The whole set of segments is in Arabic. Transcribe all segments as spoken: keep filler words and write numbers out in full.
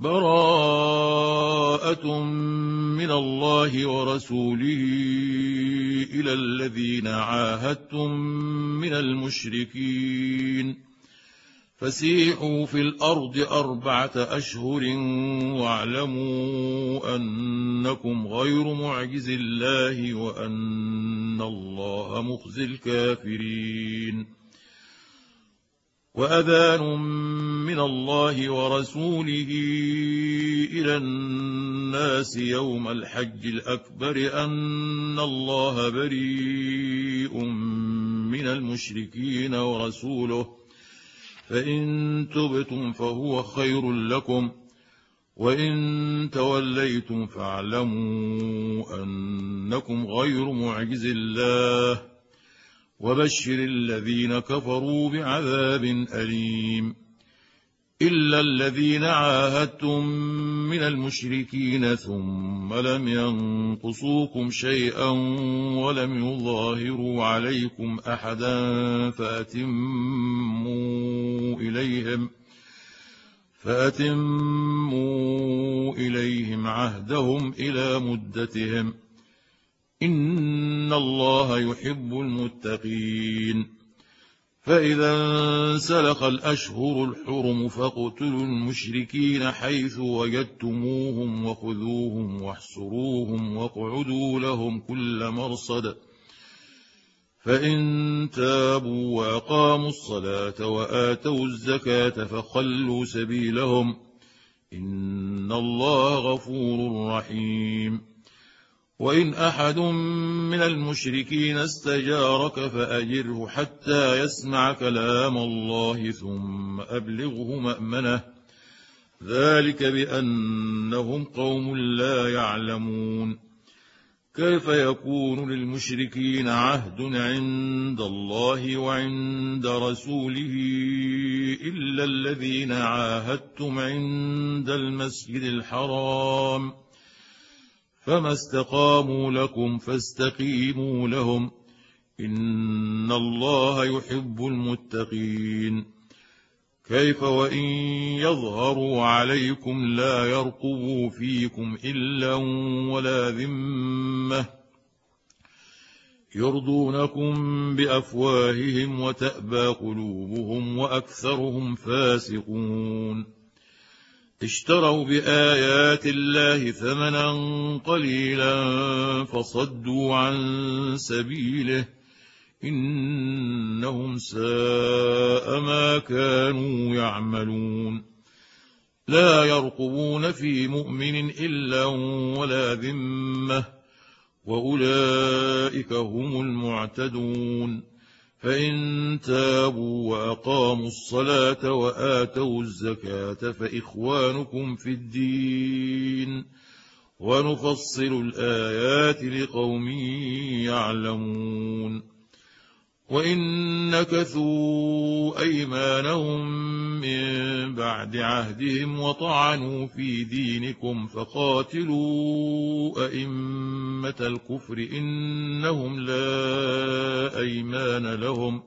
براءة من الله ورسوله إلى الذين عاهدتم من المشركين فسيحوا في الأرض أربعة أشهر واعلموا أنكم غير معجز الله وأن الله مخزي الكافرين. وأذان من الله ورسوله إلى الناس يوم الحج الأكبر أن الله بريء من المشركين ورسوله فإن تبتم فهو خير لكم وإن توليتم فاعلموا أنكم غير معجز الله وبشر الذين كفروا بعذاب أليم. إلا الذين عاهدتم من المشركين ثم لم ينقصوكم شيئا ولم يظاهروا عليكم أحدا فأتموا إليهم فأتموا إليهم عهدهم إلى مدتهم إن الله يحب المتقين. فإذا انسلخ الأشهر الحرم فاقتلوا المشركين حيث وجدتموهم وخذوهم واحصروهم واقعدوا لهم كل مرصد فإن تابوا وأقاموا الصلاة وآتوا الزكاة فخلوا سبيلهم إن الله غفور رحيم. وإن أحد من المشركين استجارك فأجره حتى يسمع كلام الله ثم أبلغه مأمنه ذلك بأنهم قوم لا يعلمون. كيف يكون للمشركين عهد عند الله وعند رسوله إلا الذين عاهدتم عند المسجد الحرام فما استقاموا لكم فاستقيموا لهم إن الله يحب المتقين. كيف وإن يظهروا عليكم لا يرقبوا فيكم إلا ولا ذمة يرضونكم بأفواههم وتأبى قلوبهم وأكثرهم فاسقون. اشتروا بآيات الله ثمنا قليلا فصدوا عن سبيله إنهم ساء ما كانوا يعملون. لا يرقبون في مؤمن إلا ولا ذمة وأولئك هم المعتدون. فإن تابوا وأقاموا الصلاة وآتوا الزكاة فإخوانكم في الدين ونفصل الآيات لقوم يعلمون. وإن نكثوا أيمانهم من بعد عهدهم وطعنوا في دينكم فقاتلوا أئمة الكفر إنهم لا أيمان لهم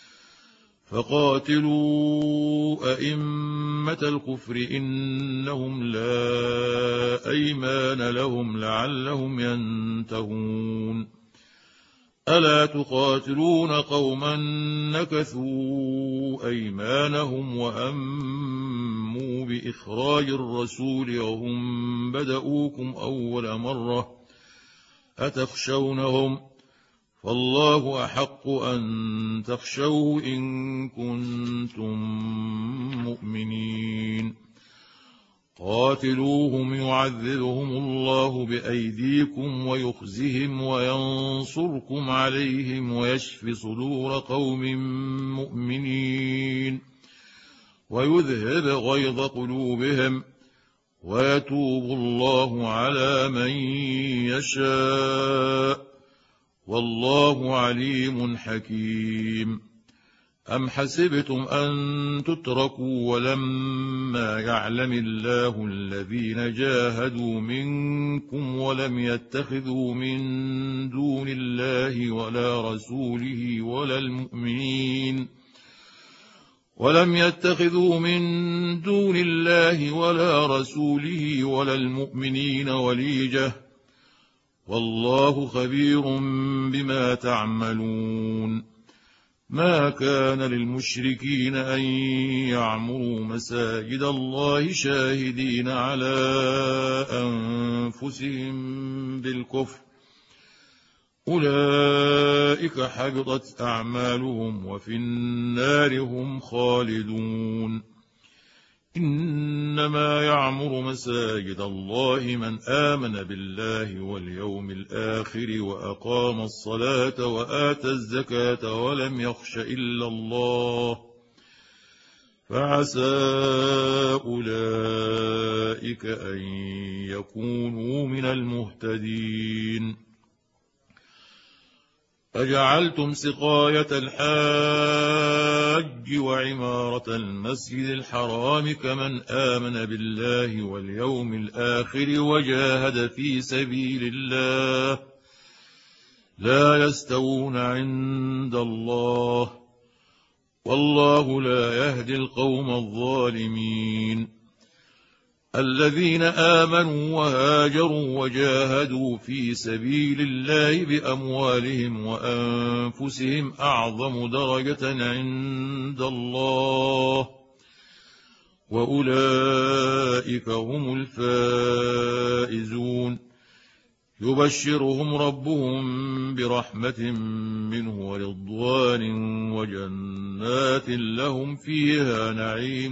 فقاتلوا أئمة الكفر إنهم لا أيمان لهم لعلهم ينتهون. ألا تقاتلون قوما نكثوا أيمانهم وهموا بإخراج الرسول وهم بدؤوكم أول مرة أتخشونهم فالله أحق أن تخشوه إن كنتم مؤمنين. قاتلوهم يعذبهم الله بأيديكم ويخزهم وينصركم عليهم ويشف صدور قوم مؤمنين ويذهب غيظ قلوبهم ويتوب الله على من يشاء والله عليم حكيم. أم حسبتم أن تتركوا ولما يعلم الله الذين جاهدوا منكم ولم يتخذوا من دون الله ولا رسوله ولا المؤمنين ولم يتخذوا من دون الله ولا رسوله ولا المؤمنين وليجة والله خبير بما تعملون ما كان للمشركين أن يعمروا مساجد الله شاهدين على أنفسهم بالكفر أولئك حبطت أعمالهم وفي النار هم خالدون إنما يعمر مساجد الله من آمن بالله واليوم الآخر وأقام الصلاة وآتى الزكاة ولم يخش إلا الله فعسى أولئك أن يكونوا من المهتدين أجعلتم سقاية الحاج وعمارة المسجد الحرام كمن آمن بالله واليوم الآخر وجاهد في سبيل الله لا يستوون عند الله والله لا يهدي القوم الظالمين الذين آمنوا وهاجروا وجاهدوا في سبيل الله بأموالهم وأنفسهم أعظم درجة عند الله وأولئك هم الفائزون يبشرهم ربهم برحمة منه ورضوان وجنات لهم فيها نعيم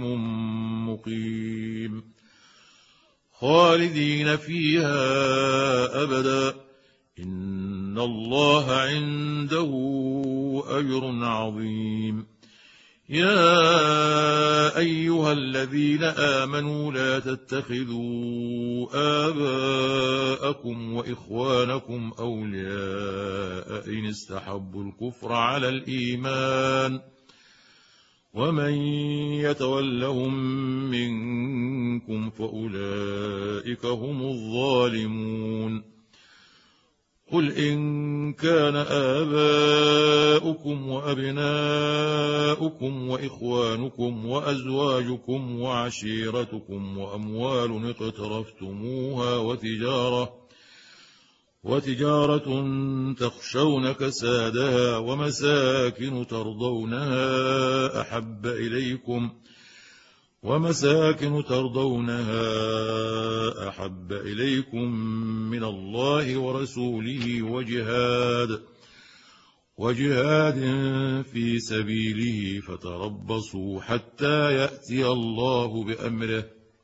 مقيم خالدين فيها أبدا إن الله عنده أجر عظيم يا أيها الذين آمنوا لا تتخذوا آباءكم وإخوانكم أولياء إن استحبوا الكفر على الإيمان ومن يتولهم منكم فأولئك هم الظالمون قل إن كان آباؤكم وأبناؤكم وإخوانكم وأزواجكم وعشيرتكم وأموال اقترفتموها وتجارة وتجارة تخشون كسادها ومساكن ترضونها أحب إليكم ومساكن ترضونها أحب إليكم من الله ورسوله وجهاد وجهاد في سبيله فتربصوا حتى يأتي الله بأمره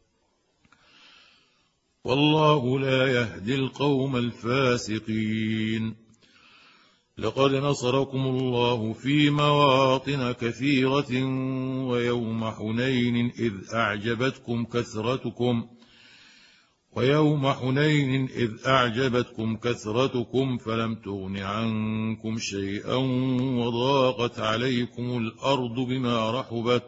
والله لا يهدي القوم الفاسقين لقد نصركم الله في مواطن كثيرة ويوم حنين إذ أعجبتكم كثرتكم ويوم حنين إذ أعجبتكم كثرتكم فلم تغن عنكم شيئا وضاقت عليكم الأرض بما رحبت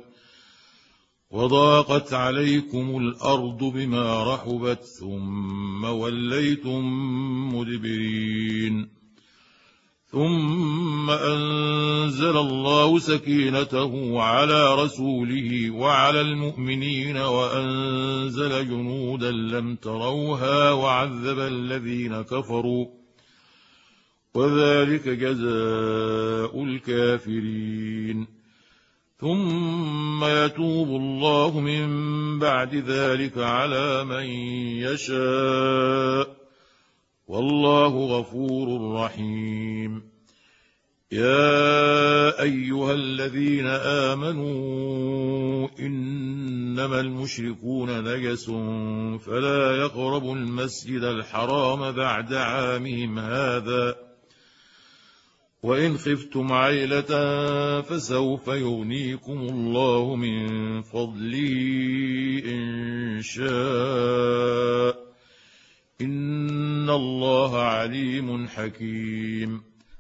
وضاقت عليكم الأرض بما رحبت ثم وليتم مدبرين ثم أنزل الله سكينته على رسوله وعلى المؤمنين وأنزل جنودا لم تروها وعذب الذين كفروا وذلك جزاء الكافرين ثم يتوب الله من بعد ذلك على من يشاء والله غفور رحيم يا أيها الذين آمنوا إنما المشركون نجس فلا يقربوا المسجد الحرام بعد عامهم هذا وإن خفتم عيلة فسوف يغنيكم الله من فضله إن شاء إن الله عليم حكيم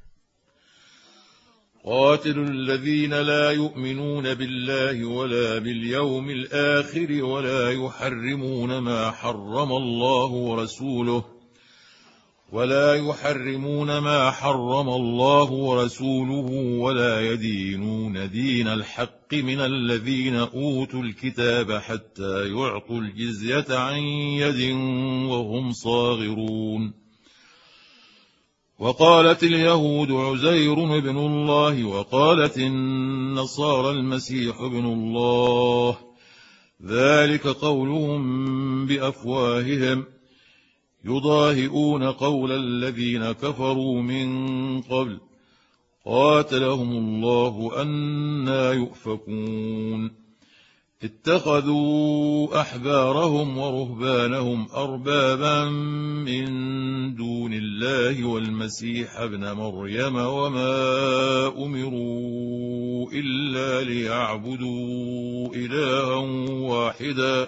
قاتلوا الذين لا يؤمنون بالله ولا باليوم الآخر ولا يحرمون ما حرم الله ورسوله ولا يحرمون ما حرم الله ورسوله ولا يدينون دين الحق من الذين أوتوا الكتاب حتى يعطوا الجزية عن يد وهم صاغرون. وقالت اليهود عزير ابن الله وقالت النصارى المسيح ابن الله، ذلك قولهم بأفواههم يضاهئون قول الذين كفروا من قبل قاتلهم الله أنى يؤفكون. اتخذوا أحبارهم ورهبانهم أربابا من دون الله والمسيح ابن مريم وما أمروا إلا ليعبدوا إلها واحدا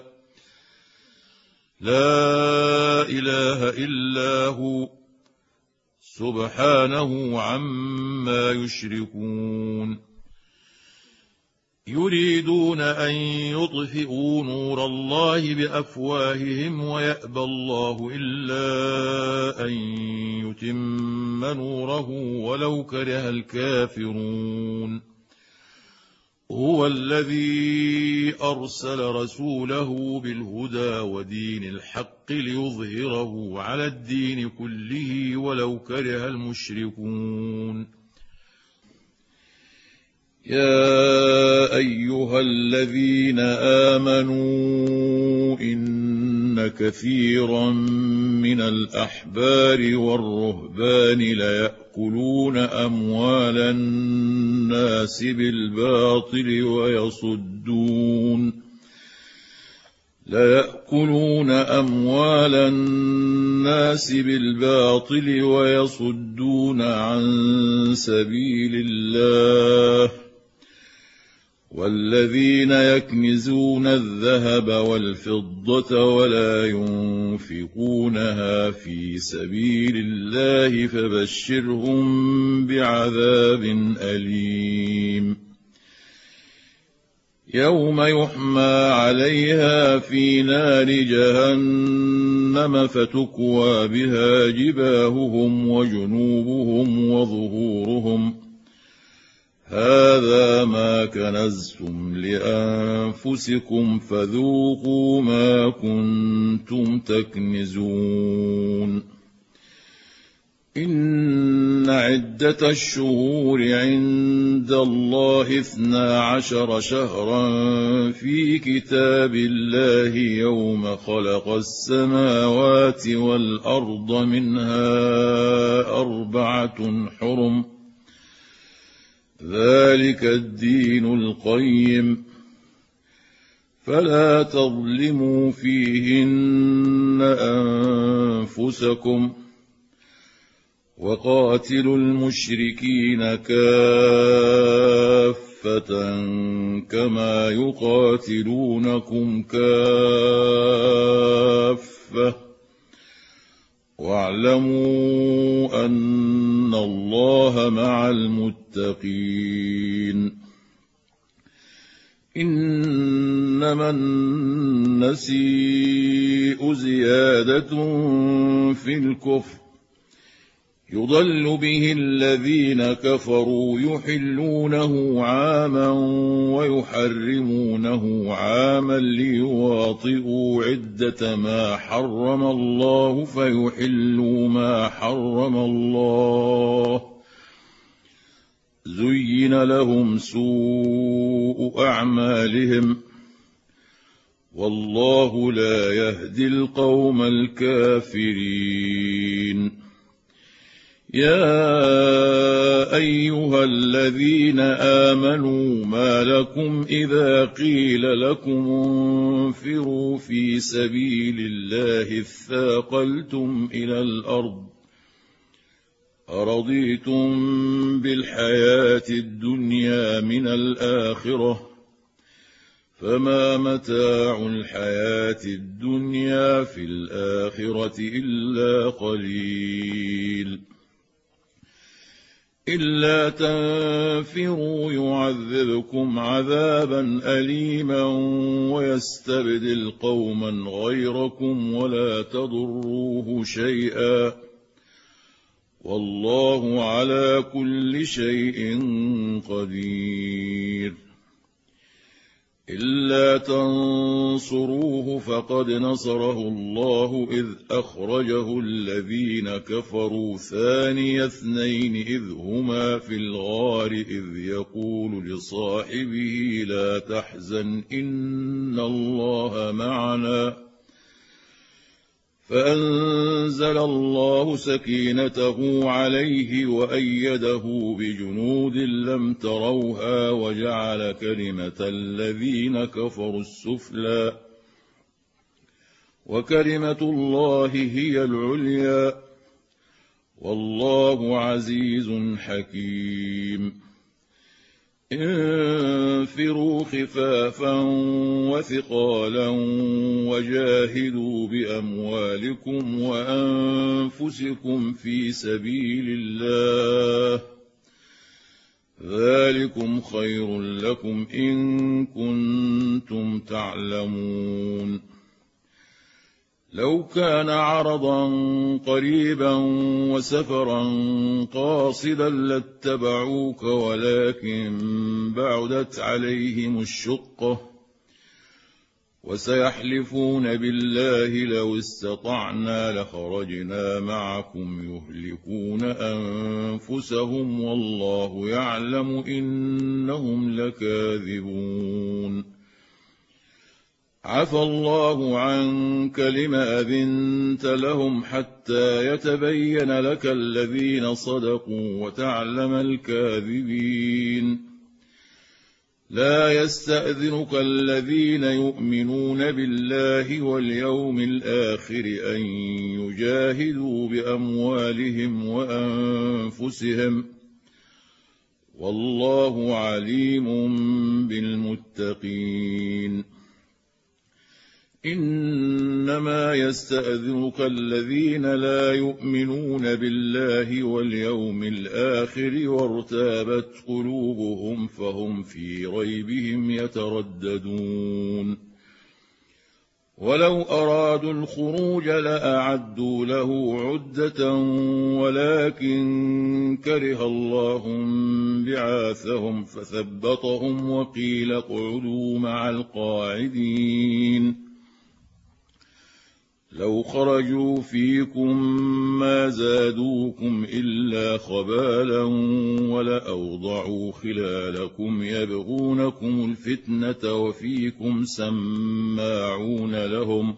لا إله إلا هو سبحانه عما يشركون. يريدون أن يطفئوا نور الله بأفواههم ويأبى الله إلا أن يتم نوره ولو كره الكافرون. هو الذي أرسل رسوله بالهدى ودين الحق ليظهره على الدين كله ولو كره المشركون. يا أيها الذين آمنوا إن كثيرا من الأحبار والرهبان ليأكلون أموال الناس بالباطل ويصدون ليأكلون أموال الناس بالباطل ويصدون عن سبيل الله. والذين يكنزون الذهب والفضة ولا ينفقونها في سبيل الله فبشرهم بعذاب أليم. يوم يحمى عليها في نار جهنم فتكوى بها جباههم وجنوبهم وظهورهم هذا ما كنزتم لأنفسكم فذوقوا ما كنتم تكنزون. إن عدة الشهور عند الله اثنا عشر شهرا في كتاب الله يوم خلق السماوات والأرض منها أربعة حرم ذلك الدين القيم فلا تظلموا فيهن أنفسكم وقاتلوا المشركين كافة كما يقاتلونكم كافة واعلموا أن الله مع المتقين. إنما النسيء زيادة في الكفر يضل به الذين كفروا يحلونه عاما ويحرمونه عاما ليواطئوا عدة ما حرم الله فيحلوا ما حرم الله. زين لهم سوء أعمالهم والله لا يهدي القوم الكافرين. يا أيها الذين آمنوا ما لكم إذا قيل لكم انفروا في سبيل الله اثاقلتم إلى الأرض أرضيتم بالحياة الدنيا من الآخرة فما متاع الحياة الدنيا في الآخرة إلا قليل. إلا تنفروا يعذبكم عذابا أليما ويستبدل قوما غيركم ولا تضروه شيئا والله على كل شيء قدير. إلا تنصروه فقد نصره الله إذ أخرجه الذين كفروا ثاني اثنين إذ هما في الغار إذ يقول لصاحبه لا تحزن إن الله معنا، فأنزل الله سكينته عليه وأيده بجنود لم تروها وجعل كلمة الذين كفروا السفلى وكلمة الله هي العليا والله عزيز حكيم. انفروا خفافا وثقالا وجاهدوا بأموالكم وأنفسكم في سبيل الله ذلكم خير لكم إن كنتم تعلمون. لو كان عرضا قريبا وسفرا قاصدا لاتبعوك ولكن بعدت عليهم الشقة وسيحلفون بالله لو استطعنا لخرجنا معكم يهلكون أنفسهم والله يعلم إنهم لكاذبون. عفى الله عنك لما أذنت لهم حتى يتبين لك الذين صدقوا وتعلم الكاذبين. لا يستأذنك الذين يؤمنون بالله واليوم الآخر أن يجاهدوا بأموالهم وأنفسهم والله عليم بالمتقين. إنما يستأذنك الذين لا يؤمنون بالله واليوم الآخر وارتابت قلوبهم فهم في ريبهم يترددون. ولو أرادوا الخروج لأعدوا له عدة ولكن كره الله بعاثهم فثبطهم وقيل اقعدوا مع القاعدين. لو خرجوا فيكم ما زادوكم إلا خبالا ولأوضعوا خلالكم يبغونكم الفتنة وفيكم سماعون لهم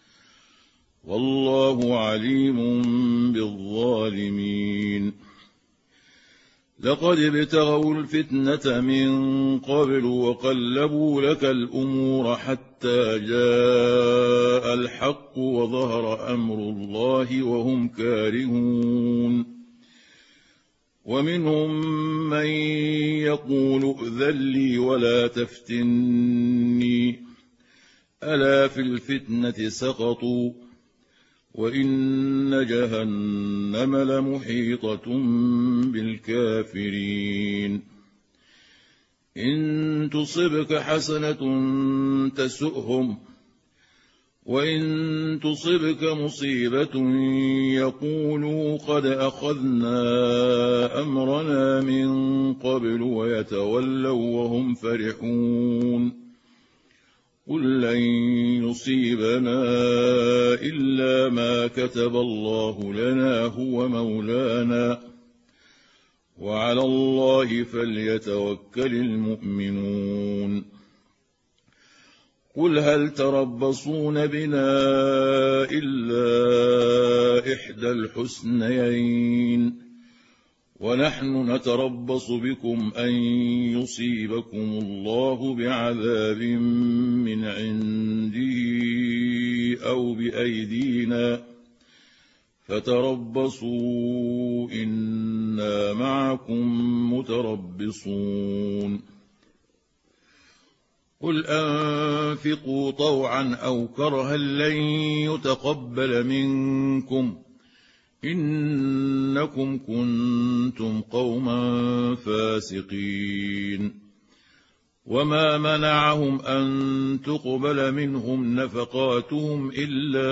والله عليم بالظالمين. لقد ابتغوا الفتنة من قبل وقلبوا لك الأمور حتى جاء الحق وظهر أمر الله وهم كارهون. ومنهم من يقول ائذن لي ولا تفتني ألا في الفتنة سقطوا وإن جهنم لمحيطة بالكافرين. إن تصبك حسنة تسؤهم وإن تصبك مصيبة يقولوا قد أخذنا أمرنا من قبل ويتولوا وهم فرحون. قل لن يصيبنا إلا ما كتب الله لنا هو مولانا وعلى الله فليتوكل المؤمنون. قل هل تربصون بنا إلا إحدى الحسنيين ونحن نتربص بكم أن يصيبكم الله بعذاب من عنده أو بأيدينا فتربصوا إنا معكم متربصون. قل أنفقوا طوعا أو كرها لن يتقبل منكم إنكم كنتم قوما فاسقين. وما منعهم أن تقبل منهم نفقاتهم إلا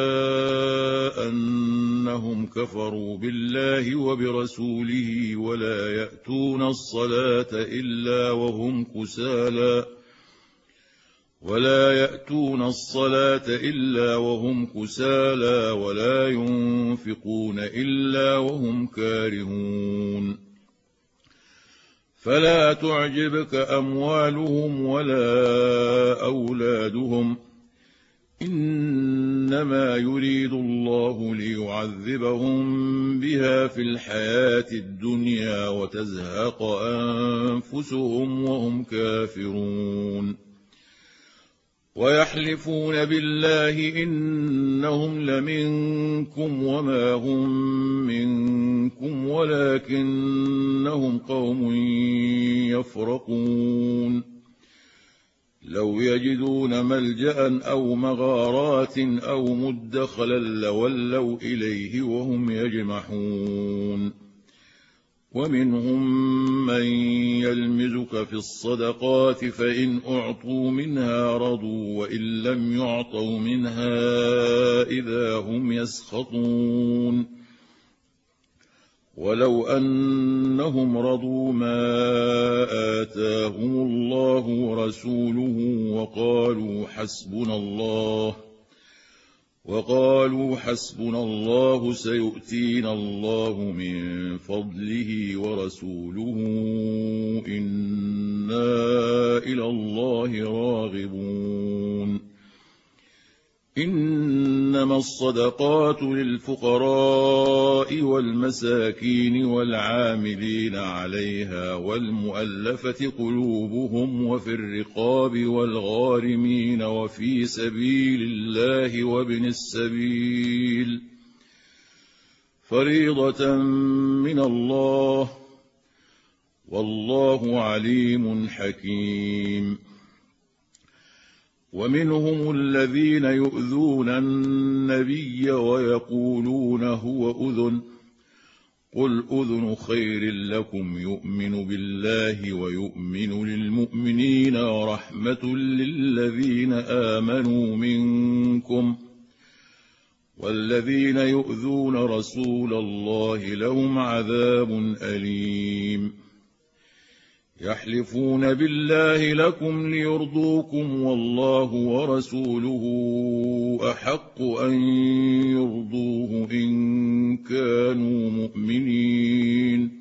أنهم كفروا بالله وبرسوله ولا يأتون الصلاة إلا وهم كسالى ولا يأتون الصلاة إلا وهم كسالى ولا ينفقون إلا وهم كارهون فلا تعجبك أموالهم ولا أولادهم إنما يريد الله ليعذبهم بها في الحياة الدنيا وتزهق أنفسهم وهم كافرون ويحلفون بالله إنهم لمنكم وما هم منكم ولكنهم قوم يفرقون لو يجدون ملجأ أو مغارات أو مدخلا لولوا إليه وهم يجمحون ومنهم من يلمزك في الصدقات فإن أعطوا منها رضوا وإن لم يعطوا منها إذا هم يسخطون ولو أنهم رضوا ما آتاهم الله ورسوله وقالوا حسبنا الله وقالوا حسبنا الله سيؤتينا الله من فضله ورسوله إنا إلى الله راغبون إنما الصدقات للفقراء والمساكين والعاملين عليها والمؤلفة قلوبهم وفي الرقاب والغارمين وفي سبيل الله وابن السبيل فريضة من الله والله عليم حكيم ومنهم الذين يؤذون النبي ويقولون هو أذن قل أذن خير لكم يؤمن بالله ويؤمن للمؤمنين ورحمة للذين آمنوا منكم والذين يؤذون رسول الله لهم عذاب أليم يحلفون بالله لكم ليرضوكم والله ورسوله أحق أن يرضوه إن كانوا مؤمنين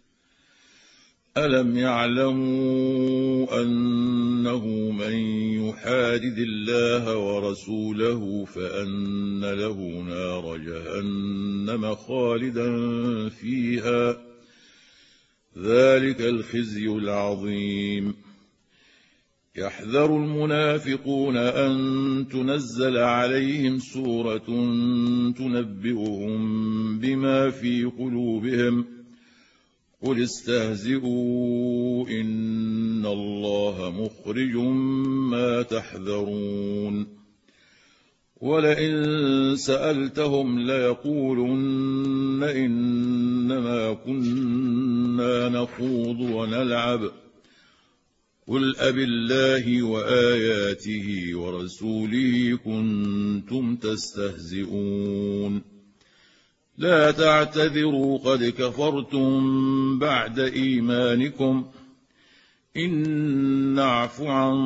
ألم يعلموا أنه من يحادد الله ورسوله فأن له نار جهنم خالدا فيها ذلك الخزي العظيم يحذر المنافقون أن تنزل عليهم سورة تنبئهم بما في قلوبهم قل استهزئوا إن الله مخرج ما تحذرون ولئن سألتهم ليقولن إنما كنا نخوض ونلعب قل أبالله وآياته ورسوله كنتم تستهزئون لا تعتذروا قد كفرتم بعد إيمانكم إن نعف عن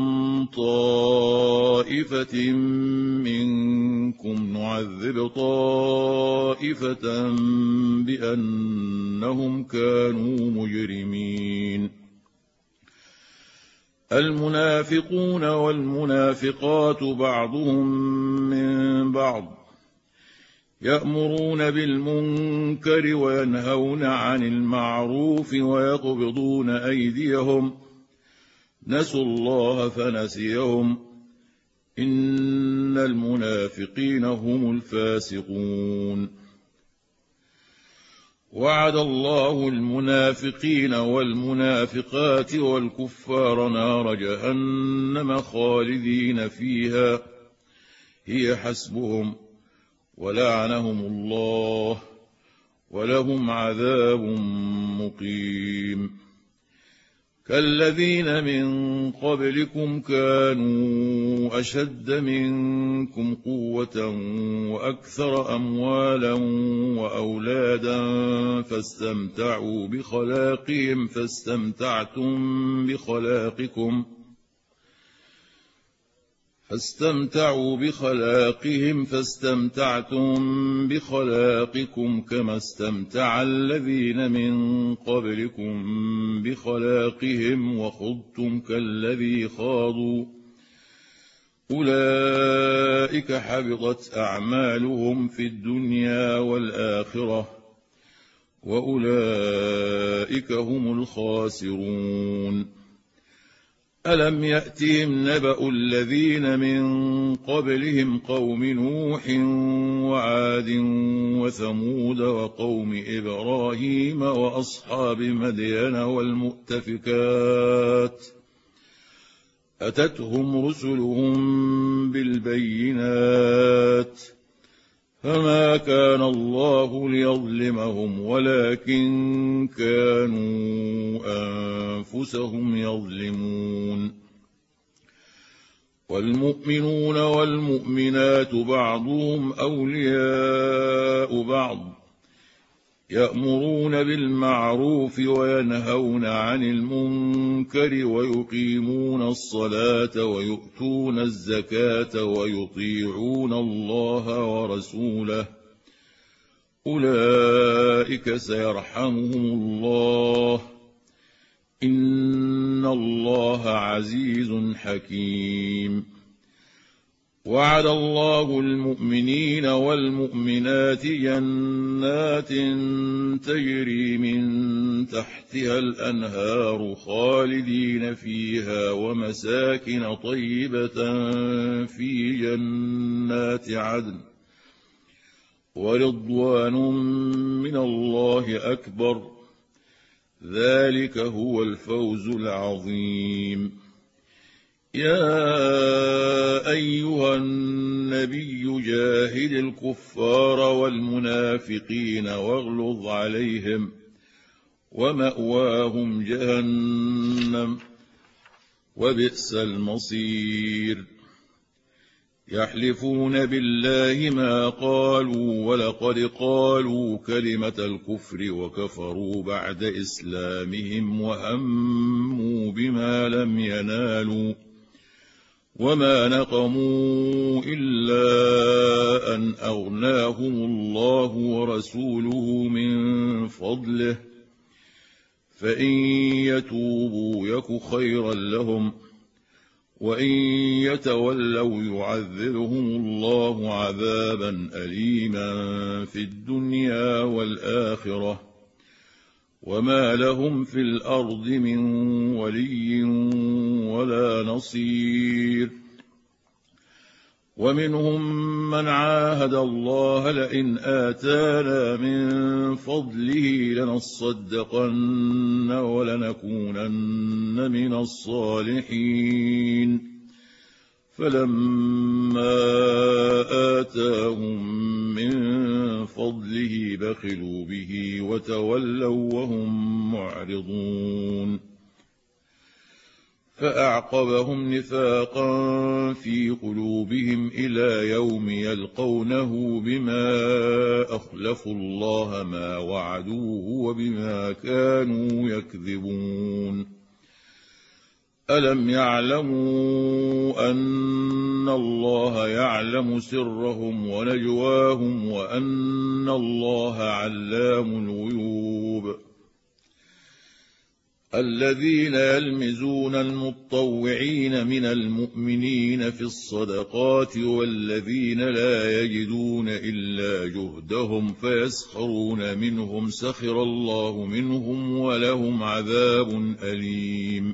طائفة منكم نعذب طائفة بأنهم كانوا مجرمين المنافقون والمنافقات بعضهم من بعض يأمرون بالمنكر وينهون عن المعروف ويقبضون أيديهم نسوا الله فنسيهم إن المنافقين هم الفاسقون وعد الله المنافقين والمنافقات والكفار نار جهنم خالدين فيها هي حسبهم ولعنهم الله ولهم عذاب مقيم كالذين من قبلكم كانوا أشد منكم قوة وأكثر أموالا وأولادا فاستمتعوا بخلاقهم فاستمتعتم بخلاقكم فاستمتعوا بخلاقهم فاستمتعتم بخلاقكم كما استمتع الذين من قبلكم بخلاقهم وخضتم كالذي خاضوا أولئك حبطت أعمالهم في الدنيا والآخرة وأولئك هم الخاسرون ألم يأتهم نبأ الذين من قبلهم قوم نوح وعاد وثمود وقوم إبراهيم وأصحاب مدين والمؤتفكات أتتهم رسلهم بالبينات فما كان الله ليظلمهم ولكن كانوا أنفسهم يظلمون والمؤمنون والمؤمنات بعضهم أولياء بعض يأمرون بالمعروف وينهون عن المنكر ويقيمون الصلاة ويؤتون الزكاة ويطيعون الله ورسوله أولئك سيرحمهم الله إن الله عزيز حكيم وعد الله المؤمنين والمؤمنات جنات تجري من تحتها الأنهار خالدين فيها ومساكن طيبة في جنات عدن ورضوان من الله أكبر ذلك هو الفوز العظيم يا أيها النبي جاهد الكفار والمنافقين واغلظ عليهم ومأواهم جهنم وبئس المصير يحلفون بالله ما قالوا ولقد قالوا كلمة الكفر وكفروا بعد إسلامهم وهموا بما لم ينالوا وما نقموا إلا أن أغناهم الله ورسوله من فضله فإن يتوبوا يك خيرا لهم وإن يتولوا يعذبهم الله عذابا أليما في الدنيا والآخرة وما لهم في الأرض من ولي ولا نصير ومنهم من عاهد الله لئن آتانا من فضله لنصدقن ولنكونن من الصالحين فلما آتاهم من فضله بخلوا به وتولوا وهم معرضون فأعقبهم نفاقا في قلوبهم إلى يوم يلقونه بما أخلفوا الله ما وعدوه وبما كانوا يكذبون ألم يعلموا أن الله يعلم سرهم ونجواهم وأن الله علام الغيوب الذين يلمزون المطوعين من المؤمنين في الصدقات والذين لا يجدون إلا جهدهم فيسخرون منهم سخر الله منهم ولهم عذاب أليم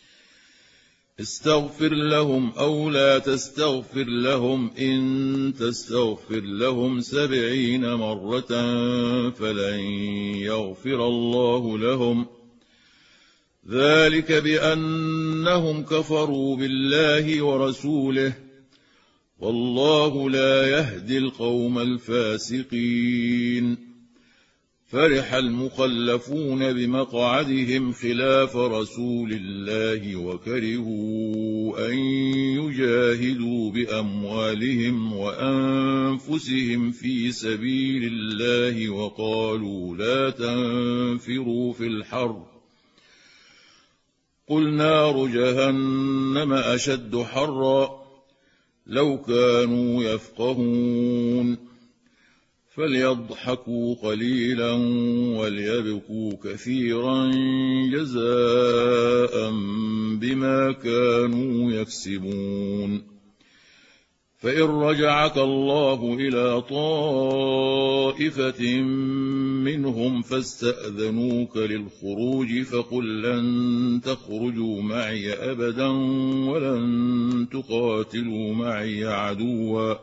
استغفر لهم أو لا تستغفر لهم إن تستغفر لهم سبعين مرة فلن يغفر الله لهم ذلك بأنهم كفروا بالله ورسوله والله لا يهدي القوم الفاسقين فرح المخلفون بمقعدهم خلاف رسول الله وكرهوا أن يجاهدوا بأموالهم وأنفسهم في سبيل الله وقالوا لا تنفروا في الحر قل نار جهنم أشد حرا لو كانوا يفقهون فليضحكوا قليلا وليبكوا كثيرا جزاء بما كانوا يكسبون فإن رجعك الله إلى طائفة منهم فاستأذنوك للخروج فقل لن تخرجوا معي أبدا ولن تقاتلوا معي عدوا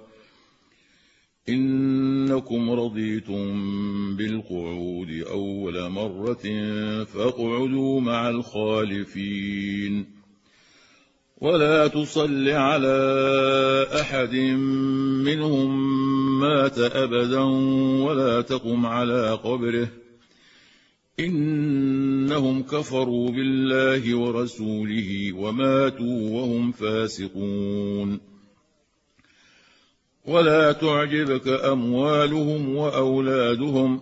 إنكم رضيتم بالقعود أول مرة فاقعدوا مع الخالفين ولا تصل على أحد منهم مات أبدا ولا تقم على قبره إنهم كفروا بالله ورسوله وماتوا وهم فاسقون ولا تعجبك أموالهم وأولادهم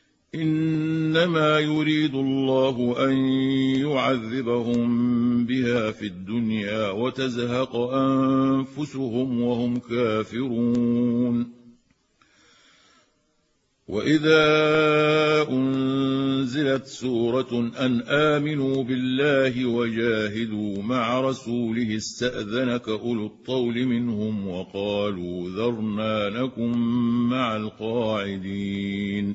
إنما يريد الله أن يعذبهم بها في الدنيا وتزهق أنفسهم وهم كافرون وإذا أنزلت سورة أن آمنوا بالله وجاهدوا مع رسوله استأذنك أولو الطول منهم وقالوا ذرنا نكن مع القاعدين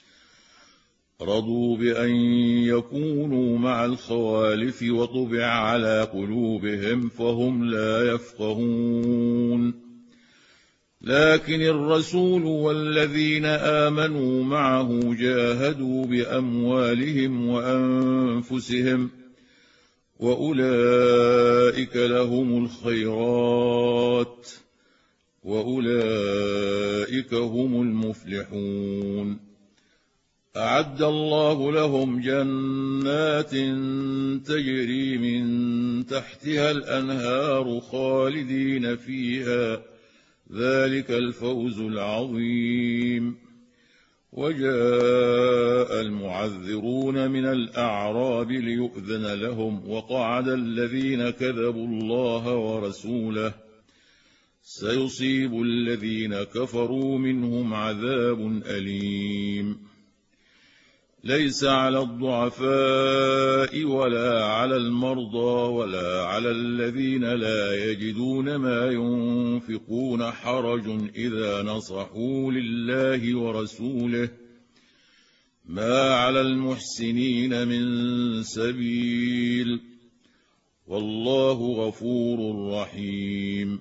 رضوا بأن يكونوا مع الخوالف وطبع على قلوبهم فهم لا يفقهون لكن الرسول والذين آمنوا معه جاهدوا بأموالهم وأنفسهم وأولئك لهم الخيرات وأولئك هم المفلحون أعد الله لهم جنات تجري من تحتها الأنهار خالدين فيها ذلك الفوز العظيم وجاء المعذرون من الأعراب ليؤذن لهم وقعد الذين كذبوا الله ورسوله سيصيب الذين كفروا منهم عذاب أليم ليس على الضعفاء ولا على المرضى ولا على الذين لا يجدون ما ينفقون حرج إذا نصحوا لله ورسوله ما على المحسنين من سبيل والله غفور رحيم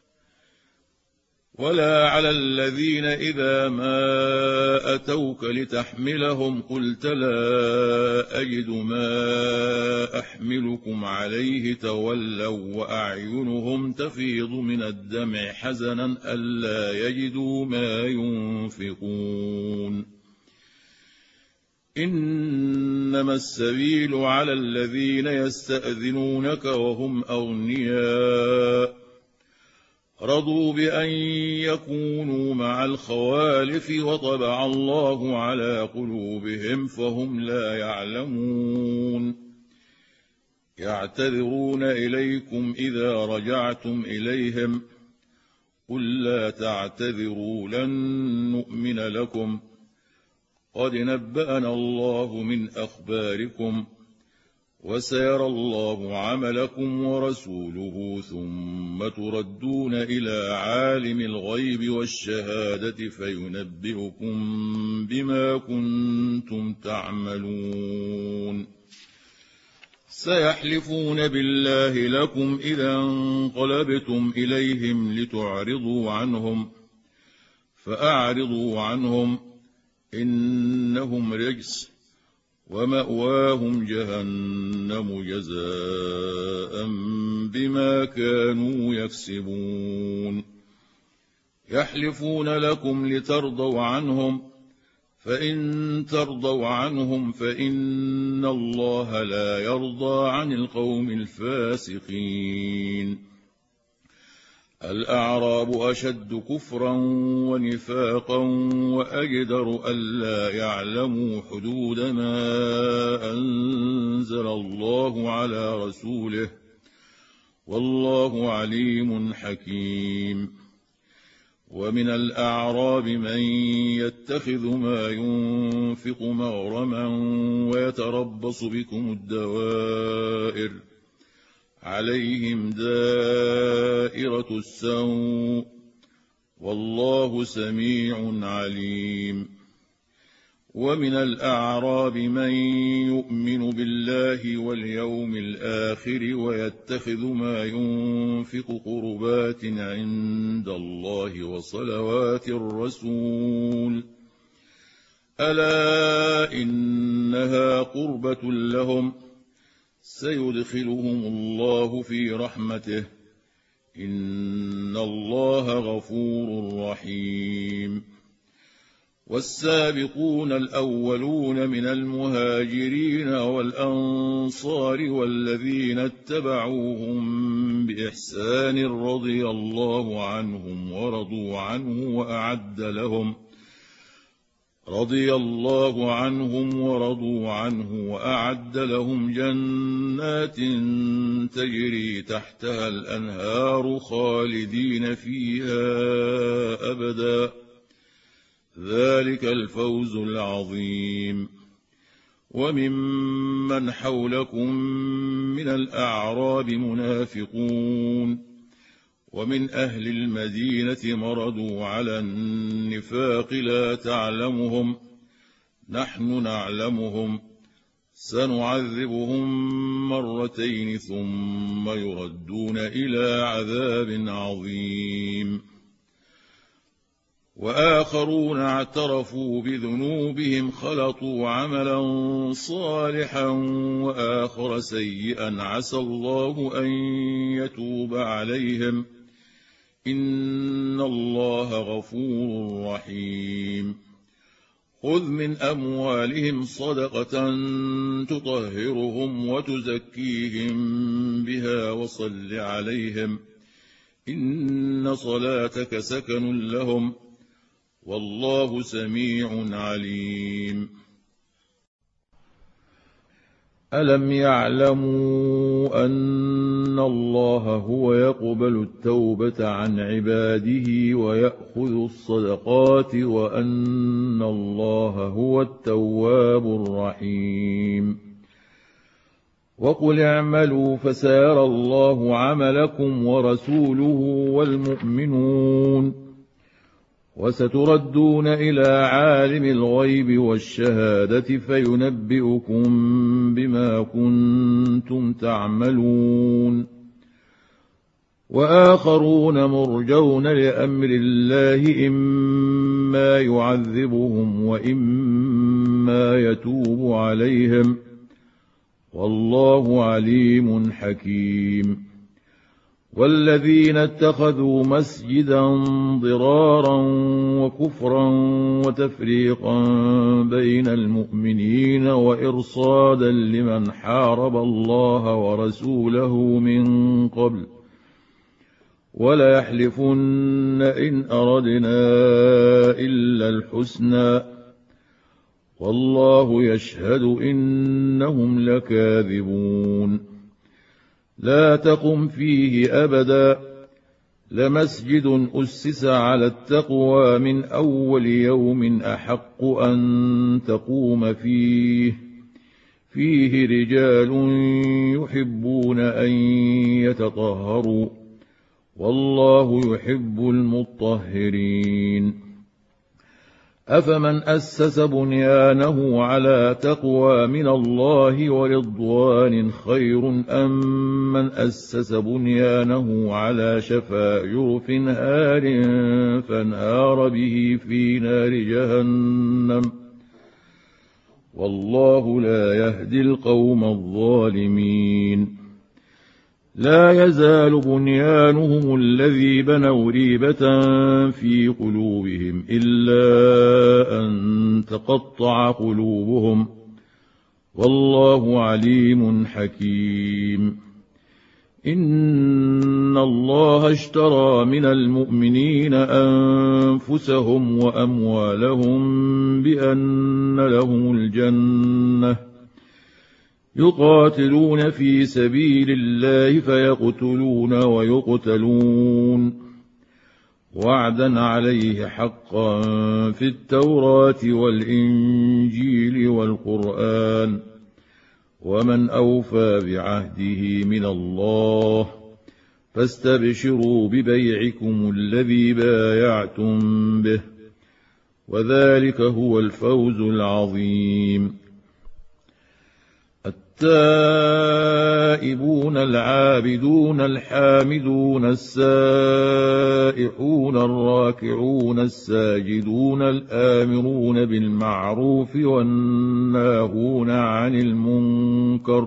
ولا على الذين إذا ما أتوك لتحملهم قلت لا أجد ما أحملكم عليه تولوا وأعينهم تفيض من الدمع حزنا ألا يجدوا ما ينفقون إنما السبيل على الذين يستأذنونك وهم أغنياء رضوا بأن يكونوا مع الخوالف وطبع الله على قلوبهم فهم لا يعلمون يعتذرون إليكم إذا رجعتم إليهم قل لا تعتذروا لن نؤمن لكم قد نبأنا الله من أخباركم وسيرى الله عملكم ورسوله ثم تردون إلى عالم الغيب والشهادة فينبئكم بما كنتم تعملون سيحلفون بالله لكم إذا انقلبتم إليهم لتعرضوا عنهم فأعرضوا عنهم إنهم رجس ومأواهم جهنم جزاء بما كانوا يكسبون يحلفون لكم لترضوا عنهم فإن ترضوا عنهم فإن الله لا يرضى عن القوم الفاسقين. الأعراب أشد كفرا ونفاقا وأجدر ألا يعلموا حدود ما أنزل الله على رسوله، والله عليم حكيم. ومن الأعراب من يتخذ ما ينفق مغرما ويتربص بكم الدوائر، عليهم دائرة السوء، والله سميع عليم. ومن الأعراب من يؤمن بالله واليوم الآخر ويتخذ ما ينفق قربات عند الله وصلوات الرسول، ألا إنها قربة لهم، سيدخلهم الله في رحمته، إن الله غفور رحيم. والسابقون الأولون من المهاجرين والأنصار والذين اتبعوهم بإحسان رضي الله عنهم ورضوا عنه وأعد لهم رضي الله عنهم ورضوا عنه وأعد لهم جنات تجري تحتها الأنهار خالدين فيها أبدا، ذلك الفوز العظيم. وممن حولكم من الأعراب منافقون، ومن أهل المدينة مردوا على النفاق لا تعلمهم، نحن نعلمهم، سنعذبهم مرتين ثم يردون إلى عذاب عظيم. وآخرون اعترفوا بذنوبهم خلطوا عملا صالحا وآخر سيئا عسى الله أن يتوب عليهم، إن الله غفور رحيم. خذ من أموالهم صدقة تطهرهم وتزكيهم بها وصل عليهم، إن صلاتك سكن لهم، والله سميع عليم. ألم يعلموا أن الله هو يقبل التوبة عن عباده ويأخذ الصدقات وأن الله هو التواب الرحيم؟ وقل اعملوا فسيرى الله عملكم ورسوله والمؤمنون، وستردون إلى عالم الغيب والشهادة فينبئكم بما كنتم تعملون. وآخرون مرجون لأمر الله إما يعذبهم وإما يتوب عليهم، والله عليم حكيم. والذين اتخذوا مسجدا ضرارا وكفرا وتفريقا بين المؤمنين وإرصادا لمن حارب الله ورسوله من قبل وليحلفن إن أردنا إلا الحسنى، والله يشهد إنهم لكاذبون. لا تقم فيه أبدا، لمسجد أسس على التقوى من أول يوم أحق أن تقوم فيه، فيه رجال يحبون أن يتطهروا، والله يحب المطهرين. أفمن أسس بنيانه على تقوى من الله ورضوان خير أم من أسس بنيانه على شفا جرف هار فانهار به في نار جهنم، والله لا يهدي القوم الظالمين. لا يزال بنيانهم الذي بنوا ريبة في قلوبهم إلا أن تقطع قلوبهم، والله عليم حكيم. إن الله اشترى من المؤمنين أنفسهم وأموالهم بأن لهم الجنة يقاتلون في سبيل الله فيقتلون ويقتلون، وعدا عليه حقا في التوراة والإنجيل والقرآن، ومن أوفى بعهده من الله، فاستبشروا ببيعكم الذي بايعتم به، وذلك هو الفوز العظيم. التائبون العابدون الحامدون السائحون الراكعون الساجدون الآمرون بالمعروف والناهون عن المنكر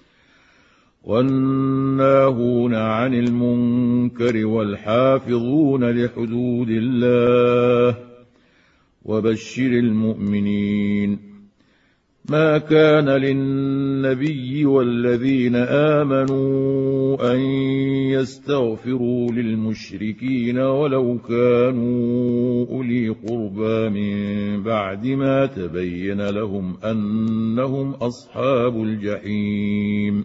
والناهون عن المنكر والحافظون لحدود الله، وبشر المؤمنين. ما كان للنبي والذين آمنوا أن يستغفروا للمشركين ولو كانوا أولي قربى من بعد ما تبين لهم أنهم أصحاب الجحيم.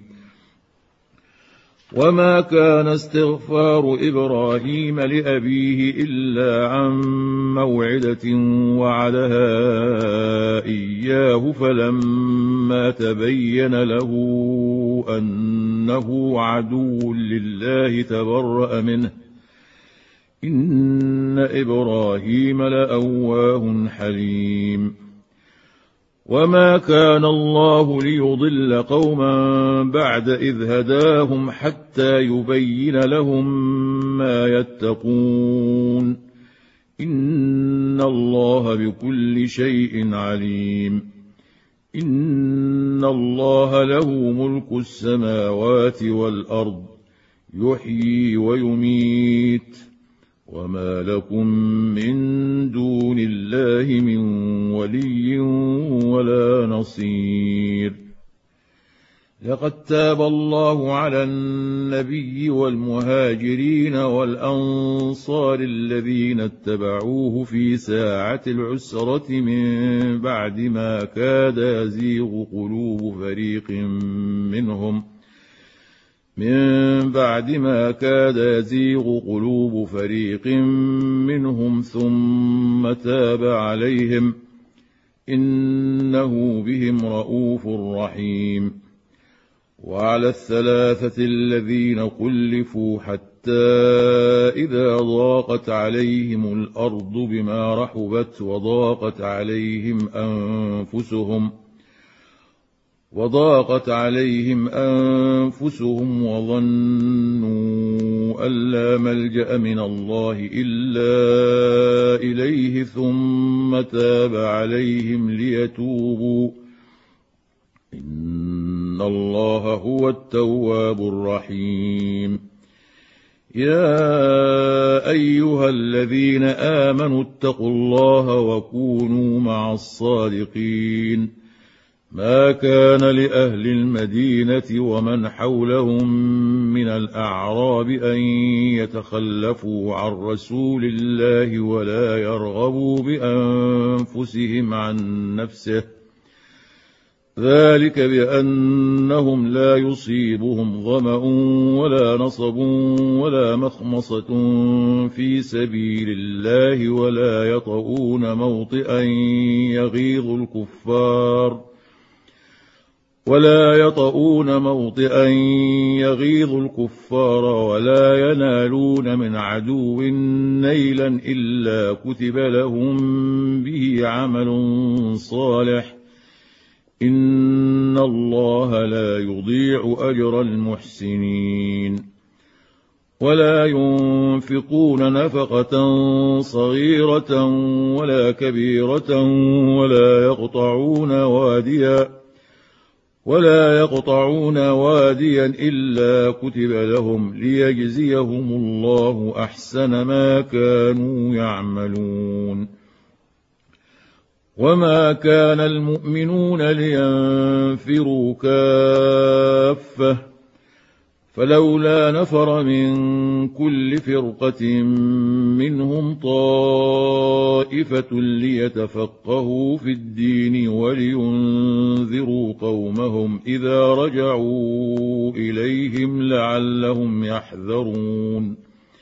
وما كان استغفار إبراهيم لأبيه إلا عن موعدة وعدها إياه فلما تبين له أنه عدو لله تبرأ منه، إن إبراهيم لأواه حليم. وما كان الله ليضل قوما بعد إذ هداهم حتى يبين لهم ما يتقون، إن الله بكل شيء عليم. إن الله له ملك السماوات والأرض يحيي ويميت، وما لكم من دون الله من ولي ولا نصير. لقد تاب الله على النبي والمهاجرين والأنصار الذين اتبعوه في ساعة العسرة من بعد ما كاد يزيغ قلوب فريق منهم من بعد ما كاد يزيغ قلوب فريق منهم ثم تاب عليهم، إنه بهم رءوف رحيم. وعلى الثلاثة الذين خلفوا حتى إذا ضاقت عليهم الأرض بما رحبت وضاقت عليهم أنفسهم وضاقت عليهم أنفسهم وظنوا أن لا ملجأ من الله إلا إليه ثم تاب عليهم ليتوبوا، إن الله هو التواب الرحيم. يا أيها الذين آمنوا اتقوا الله وكونوا مع الصادقين. ما كان لأهل المدينة ومن حولهم من الأعراب أن يتخلفوا عن رسول الله ولا يرغبوا بأنفسهم عن نفسه، ذلك بأنهم لا يصيبهم ظمأ ولا نصب ولا مخمصة في سبيل الله ولا يطؤون موطئا يغيظ الكفار ولا يطؤون موطئا يغيظ الكفار ولا ينالون من عدو نيلا إلا كتب لهم به عمل صالح، إن الله لا يضيع أجر المحسنين. ولا ينفقون نفقة صغيرة ولا كبيرة ولا يقطعون واديا ولا يقطعون واديا إلا كتب لهم ليجزيهم الله أحسن ما كانوا يعملون. وما كان المؤمنون لينفروا كافة فلولا نفر من كل فرقة منهم طائفة ليتفقهوا في الدين ولينذروا قومهم إذا رجعوا إليهم لعلهم يحذرون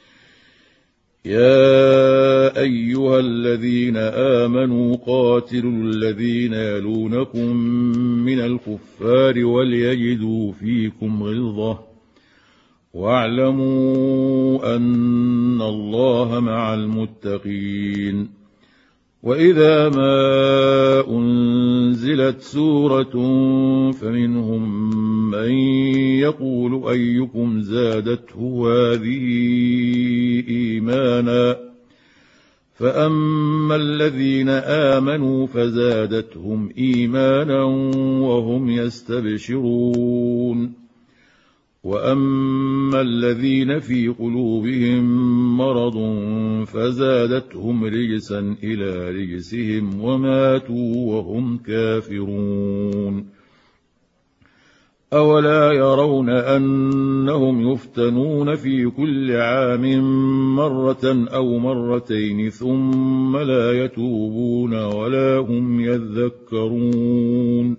يا أيها الذين آمنوا قاتلوا الذين يلونكم من الكفار وليجدوا فيكم غلظة واعلموا أن الله مع المتقين وإذا ما أنزلت سورة فمنهم من يقول أيكم زادته هذه إيمانا فأما الذين آمنوا فزادتهم إيمانا وهم يستبشرون وأما الذين في قلوبهم مرض فزادتهم رجسا إلى رجسهم وماتوا وهم كافرون أولا يرون أنهم يفتنون في كل عام مرة أو مرتين ثم لا يتوبون ولا هم يذكرون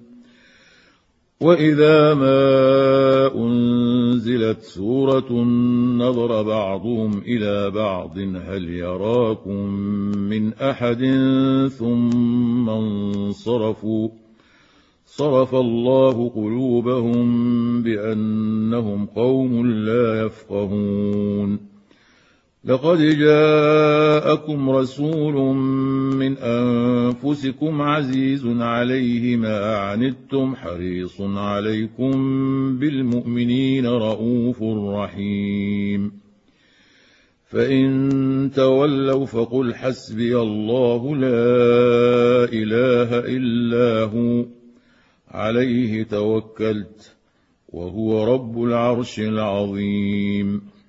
وإذا ما أنزلت سورة نظر بعضهم إلى بعض هل يراكم من أحد ثم انصرفوا صرف الله قلوبهم بأنهم قوم لا يفقهون لقد جاءكم رسول من أنفسكم عزيز عليه ما عنتم حريص عليكم بالمؤمنين رؤوف رحيم فإن تولوا فقل حسبي الله لا إله إلا هو عليه توكلت وهو رب العرش العظيم